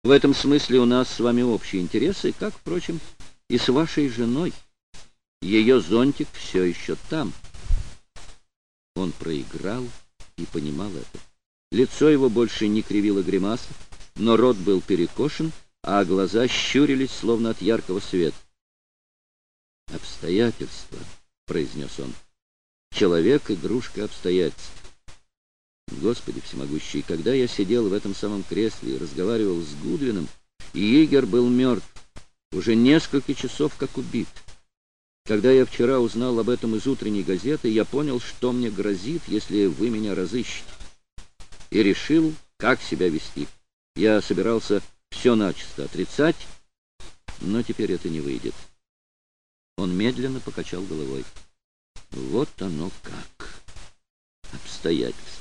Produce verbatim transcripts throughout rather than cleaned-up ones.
В этом смысле у нас с вами общие интересы, как, впрочем, и с вашей женой. Ее зонтик все еще там. Он проиграл и понимал это. Лицо его больше не кривило гримаса, но рот был перекошен, а глаза щурились, словно от яркого света. «Обстоятельства», — произнес он. «Человек — игрушка обстоятельств. Господи всемогущий, когда я сидел в этом самом кресле и разговаривал с Гудвином, Йигер был мертв, уже несколько часов как убит. Когда я вчера узнал об этом из утренней газеты, я понял, что мне грозит, если вы меня разыщете, и решил, как себя вести. Я собирался все начисто отрицать, но теперь это не выйдет». Он медленно покачал головой. «Вот оно как. Обстоятельства.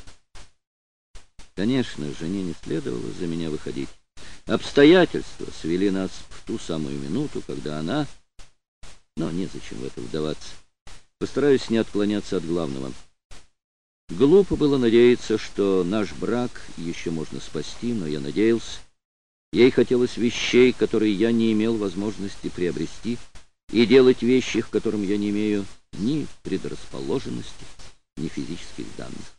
Конечно, жене не следовало за меня выходить. Обстоятельства свели нас в ту самую минуту, когда она... Но незачем в это вдаваться. Постараюсь не отклоняться от главного. Глупо было надеяться, что наш брак еще можно спасти, но я надеялся. Ей хотелось вещей, которые я не имел возможности приобрести, и делать вещи, к которым я не имею ни предрасположенности, ни физических данных.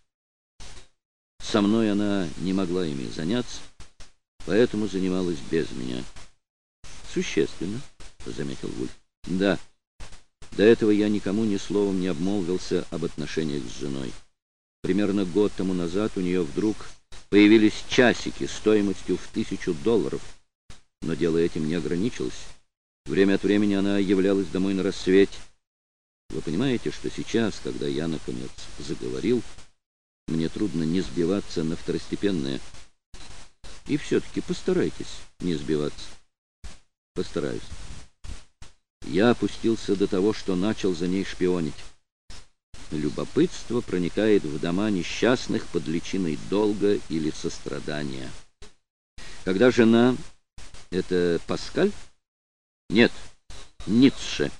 Со мной она не могла ими заняться, поэтому занималась без меня. Существенно, — заметил Вульф. Да, до этого я никому ни словом не обмолвился об отношениях с женой. Примерно год тому назад у нее вдруг появились часики стоимостью в тысячу долларов, но дело этим не ограничилось. Время от времени она являлась домой на рассвете. Вы понимаете, что сейчас, когда я, наконец, заговорил, мне трудно не сбиваться на второстепенное. И все-таки постарайтесь не сбиваться. Постараюсь. Я опустился до того, что начал за ней шпионить. Любопытство проникает в дома несчастных под личиной долга или сострадания. Когда жена... Это Паскаль? Нет, Ницше.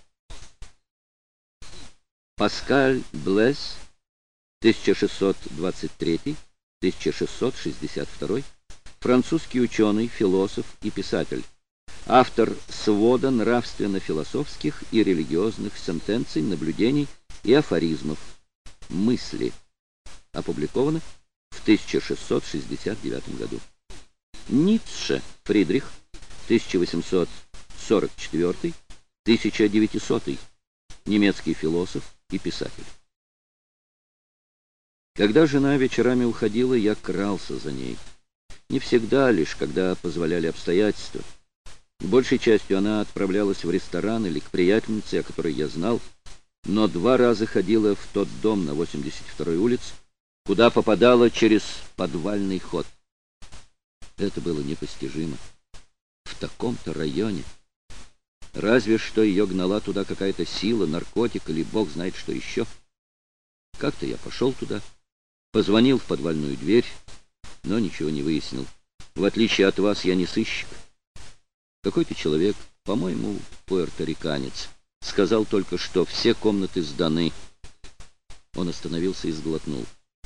Паскаль Блес, тысяча шестьсот двадцать третий — тысяча шестьсот шестьдесят второй, французский ученый, философ и писатель, автор свода нравственно-философских и религиозных сентенций, наблюдений и афоризмов «Мысли», опубликовано в тысяча шестьсот шестьдесят девятом году. Ницше Фридрих, тысяча восемьсот сорок четвёртый — тысяча девятисотый, немецкий философ и писатель. Когда жена вечерами уходила, я крался за ней. Не всегда, лишь когда позволяли обстоятельства. Большей частью она отправлялась в ресторан или к приятельнице, о которой я знал, но два раза ходила в тот дом на восемьдесят второй улице, куда попадала через подвальный ход. Это было непостижимо. В таком-то районе. Разве что ее гнала туда какая-то сила, наркотик или бог знает что еще. Как-то я пошел туда, позвонил в подвальную дверь, но ничего не выяснил. В отличие от вас, я не сыщик. Какой-то человек, по-моему, пуэрториканец, сказал только, что все комнаты сданы. Он остановился и сглотнул.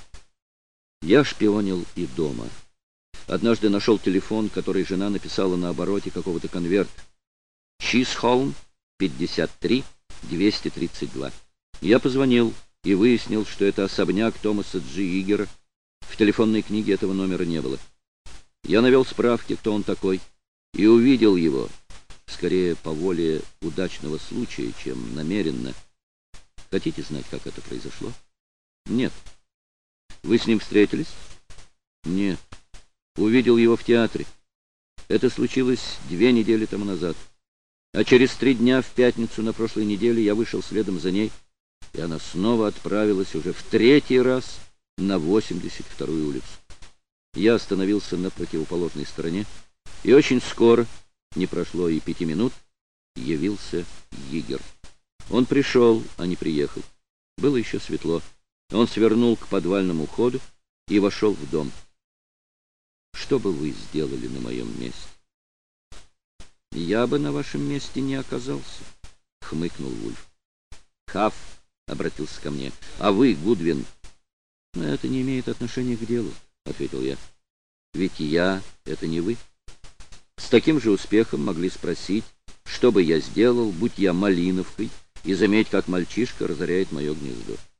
Я шпионил и дома. Однажды нашел телефон, который жена написала на обороте какого-то конверта. Чизхолм, пятьдесят три, двести тридцать два. Я позвонил и выяснил, что это особняк Томаса Джи Йигера. В телефонной книге этого номера не было. Я навел справки, кто он такой, и увидел его, скорее по воле удачного случая, чем намеренно. Хотите знать, как это произошло? Нет. Вы с ним встретились? Нет. Увидел его в театре. Это случилось две недели тому назад. А через три дня, в пятницу на прошлой неделе, я вышел следом за ней, и она снова отправилась уже в третий раз на восемьдесят вторую улицу. Я остановился на противоположной стороне, и очень скоро, не прошло и пяти минут, явился Йигер. Он пришел, а не приехал. Было еще светло. Он свернул к подвальному ходу и вошел в дом. Что бы вы сделали на моем месте? Я бы на вашем месте не оказался, — хмыкнул Вульф. Хафф обратился ко мне. А вы, Гудвин? — Это не имеет отношения к делу, — ответил я. — Ведь я — это не вы. таким же успехом могли спросить, что бы я сделал, будь я малиновкой, и заметь, как мальчишка разоряет мое гнездо.